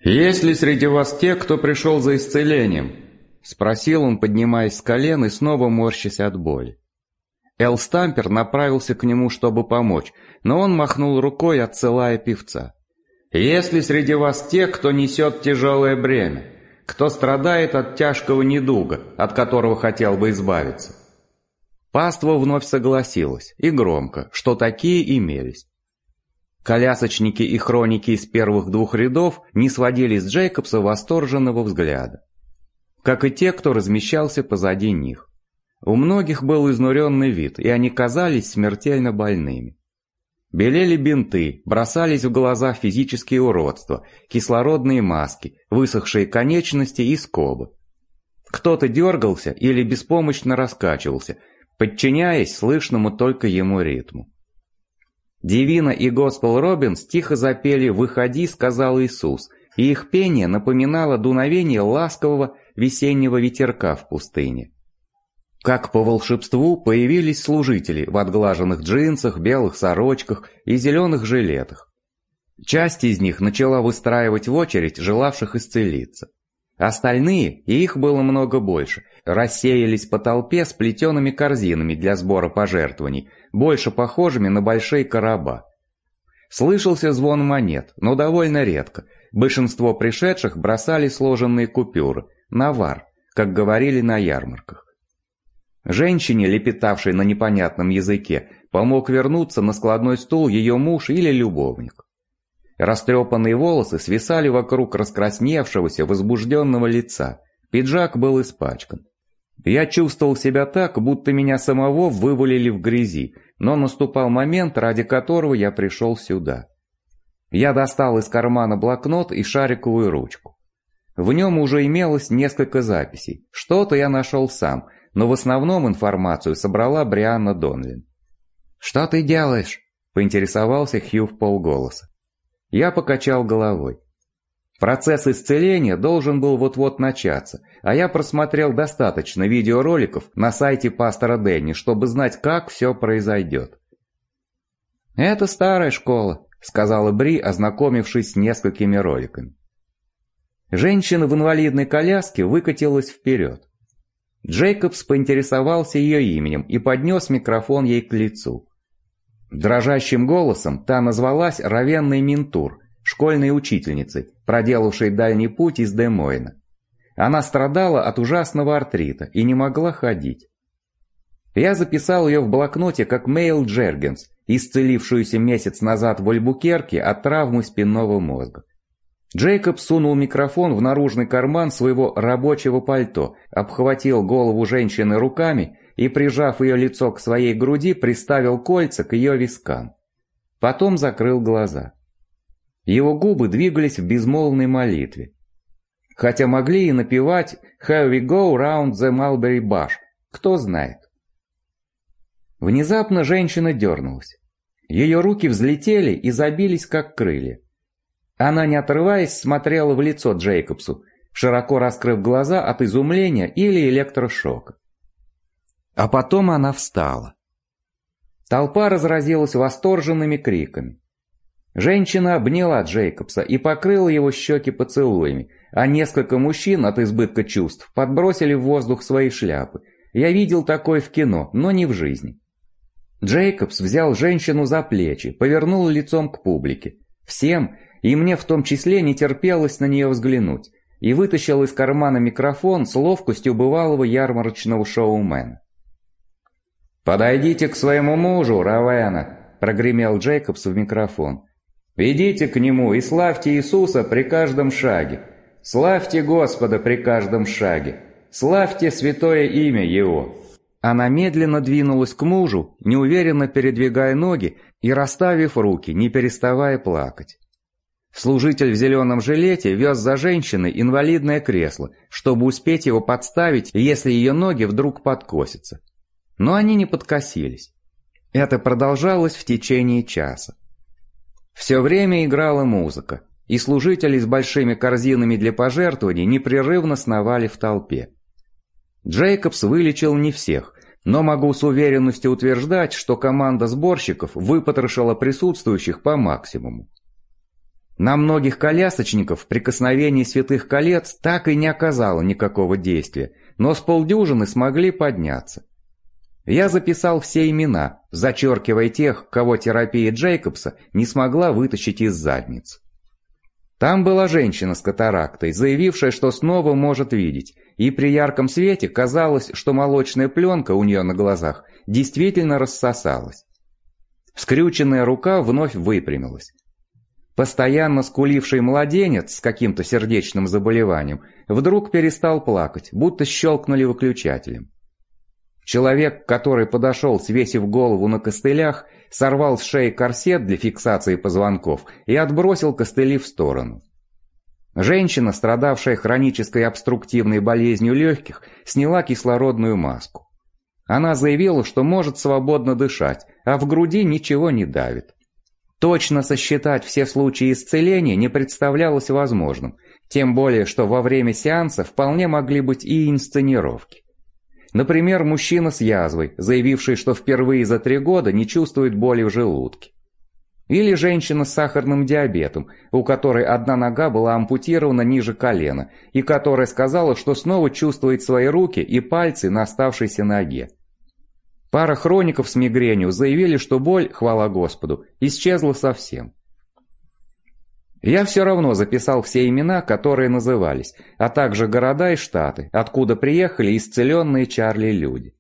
«Есть ли среди вас те, кто пришел за исцелением?» — спросил он, поднимаясь с колен и снова морщась от боли. Эл Стампер направился к нему, чтобы помочь, но он махнул рукой, отсылая певца. «Есть ли среди вас те, кто несет тяжелое бремя, кто страдает от тяжкого недуга, от которого хотел бы избавиться?» Паства вновь согласилась, и громко, что такие имелись. Колясочники и хроники из первых двух рядов не сводили с Джейкобса восторженного взгляда, как и те, кто размещался позади них. У многих был изнуренный вид, и они казались смертельно больными. Белели бинты, бросались в глаза физические уродства, кислородные маски, высохшие конечности и скобы. Кто-то дергался или беспомощно раскачивался, подчиняясь слышному только ему ритму. Дивина и Госпел Робинс тихо запели «Выходи», сказал Иисус, и их пение напоминало дуновение ласкового весеннего ветерка в пустыне. Как по волшебству появились служители в отглаженных джинсах, белых сорочках и зеленых жилетах. Часть из них начала выстраивать в очередь желавших исцелиться. Остальные, и их было много больше, рассеялись по толпе с плетеными корзинами для сбора пожертвований, больше похожими на большие короба. Слышался звон монет, но довольно редко. Большинство пришедших бросали сложенные купюры, навар, как говорили на ярмарках. Женщине, лепетавшей на непонятном языке, помог вернуться на складной стул ее муж или любовник. Растрепанные волосы свисали вокруг раскрасневшегося, возбужденного лица. Пиджак был испачкан. Я чувствовал себя так, будто меня самого вывалили в грязи, но наступал момент, ради которого я пришел сюда. Я достал из кармана блокнот и шариковую ручку. В нем уже имелось несколько записей. Что-то я нашел сам, но в основном информацию собрала Брианна Донлин. «Что ты делаешь?» — поинтересовался Хью вполголоса. Я покачал головой. Процесс исцеления должен был вот-вот начаться, а я просмотрел достаточно видеороликов на сайте пастора Дэнни, чтобы знать, как все произойдет. «Это старая школа», — сказала Бри, ознакомившись с несколькими роликами. Женщина в инвалидной коляске выкатилась вперед. Джейкобс поинтересовался ее именем и поднес микрофон ей к лицу. Дрожащим голосом та назвалась Равенной Минтур, школьной учительницей, проделавшей дальний путь из Де-Мойна. Она страдала от ужасного артрита и не могла ходить. Я записал ее в блокноте как Мэйл Джергенс, исцелившуюся месяц назад в Альбукерке от травмы спинного мозга. Джейкоб сунул микрофон в наружный карман своего рабочего пальто, обхватил голову женщины руками и, прижав ее лицо к своей груди, приставил кольца к ее вискам. Потом закрыл глаза. Его губы двигались в безмолвной молитве. Хотя могли и напевать «Here we go round the mulberry bush», кто знает. Внезапно женщина дернулась. Ее руки взлетели и забились, как крылья. Она, не отрываясь, смотрела в лицо Джейкобсу, широко раскрыв глаза от изумления или электрошока. А потом она встала. Толпа разразилась восторженными криками. Женщина обняла Джейкобса и покрыла его щеки поцелуями, а несколько мужчин от избытка чувств подбросили в воздух свои шляпы. Я видел такое в кино, но не в жизни. Джейкобс взял женщину за плечи, повернул лицом к публике. Всем, и мне в том числе, не терпелось на нее взглянуть, и вытащил из кармана микрофон с ловкостью бывалого ярмарочного шоумена. «Подойдите к своему мужу, Равена», — прогремел Джейкобс в микрофон. «Идите к нему и славьте Иисуса при каждом шаге. Славьте Господа при каждом шаге. Славьте святое имя Его». Она медленно двинулась к мужу, неуверенно передвигая ноги и расставив руки, не переставая плакать. Служитель в зеленом жилете вез за женщиной инвалидное кресло, чтобы успеть его подставить, если ее ноги вдруг подкосятся. Но они не подкосились. Это продолжалось в течение часа. Все время играла музыка, и служители с большими корзинами для пожертвований непрерывно сновали в толпе. Джейкобс вылечил не всех, но могу с уверенностью утверждать, что команда сборщиков выпотрошила присутствующих по максимуму. На многих колясочников прикосновение святых колец так и не оказало никакого действия, но с полдюжины смогли подняться. Я записал все имена, зачеркивая тех, кого терапия Джейкобса не смогла вытащить из задниц. Там была женщина с катарактой, заявившая, что снова может видеть, и при ярком свете казалось, что молочная пленка у нее на глазах действительно рассосалась. Скрюченная рука вновь выпрямилась. Постоянно скуливший младенец с каким-то сердечным заболеванием вдруг перестал плакать, будто щелкнули выключателем. Человек, который подошел, свесив голову на костылях, сорвал с шеи корсет для фиксации позвонков и отбросил костыли в сторону. Женщина, страдавшая хронической обструктивной болезнью легких, сняла кислородную маску. Она заявила, что может свободно дышать, а в груди ничего не давит. Точно сосчитать все случаи исцеления не представлялось возможным, тем более, что во время сеанса вполне могли быть и инсценировки. Например, мужчина с язвой, заявивший, что впервые за 3 года не чувствует боли в желудке. Или женщина с сахарным диабетом, у которой одна нога была ампутирована ниже колена, и которая сказала, что снова чувствует свои руки и пальцы на оставшейся ноге. Пара хроников с мигренью заявили, что боль, хвала Господу, исчезла совсем. Я все равно записал все имена, которые назывались, а также города и штаты, откуда приехали исцеленные Чарли люди.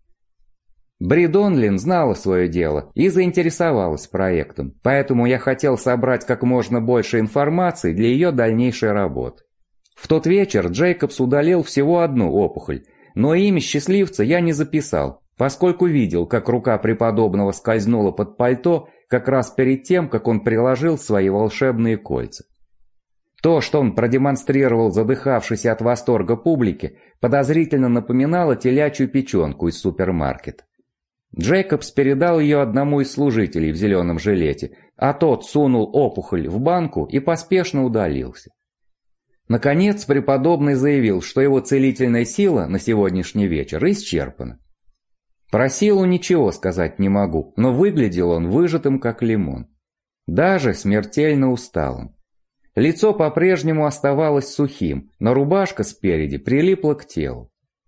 Бри Донлин знала свое дело и заинтересовалась проектом, поэтому я хотел собрать как можно больше информации для ее дальнейшей работы. В тот вечер Джейкобс удалил всего одну опухоль, но имя счастливца я не записал, поскольку видел, как рука преподобного скользнула под пальто как раз перед тем, как он приложил свои волшебные кольца. То, что он продемонстрировал задыхавшейся от восторга публике, подозрительно напоминало телячью печенку из супермаркета. Джейкобс передал ее одному из служителей в зеленом жилете, а тот сунул опухоль в банку и поспешно удалился. Наконец, преподобный заявил, что его целительная сила на сегодняшний вечер исчерпана. Про силу ничего сказать не могу, но выглядел он выжатым как лимон. Даже смертельно усталым. Лицо по-прежнему оставалось сухим, но рубашка спереди прилипла к телу.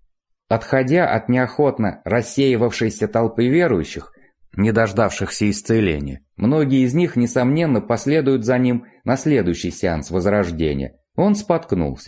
Отходя от неохотно рассеивавшейся толпы верующих, не дождавшихся исцеления, многие из них, несомненно, последуют за ним на следующий сеанс возрождения, он споткнулся.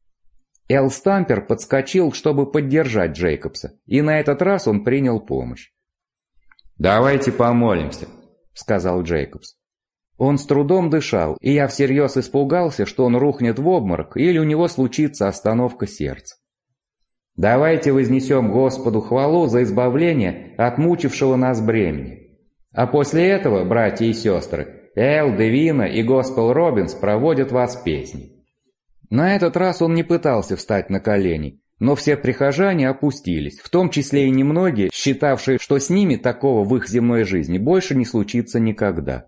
Эл Стампер подскочил, чтобы поддержать Джейкобса, и на этот раз он принял помощь. «Давайте помолимся», — сказал Джейкобс. Он с трудом дышал, и я всерьез испугался, что он рухнет в обморок или у него случится остановка сердца. «Давайте вознесем Господу хвалу за избавление от мучившего нас бремени. А после этого, братья и сестры, Эл, Девина и Госпел Робинс проводят вас песней». На этот раз он не пытался встать на колени, но все прихожане опустились, в том числе и немногие, считавшие, что с ними такого в их земной жизни больше не случится никогда.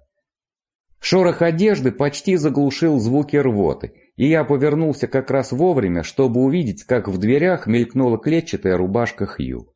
Шорох одежды почти заглушил звуки рвоты, и я повернулся как раз вовремя, чтобы увидеть, как в дверях мелькнула клетчатая рубашка Хью.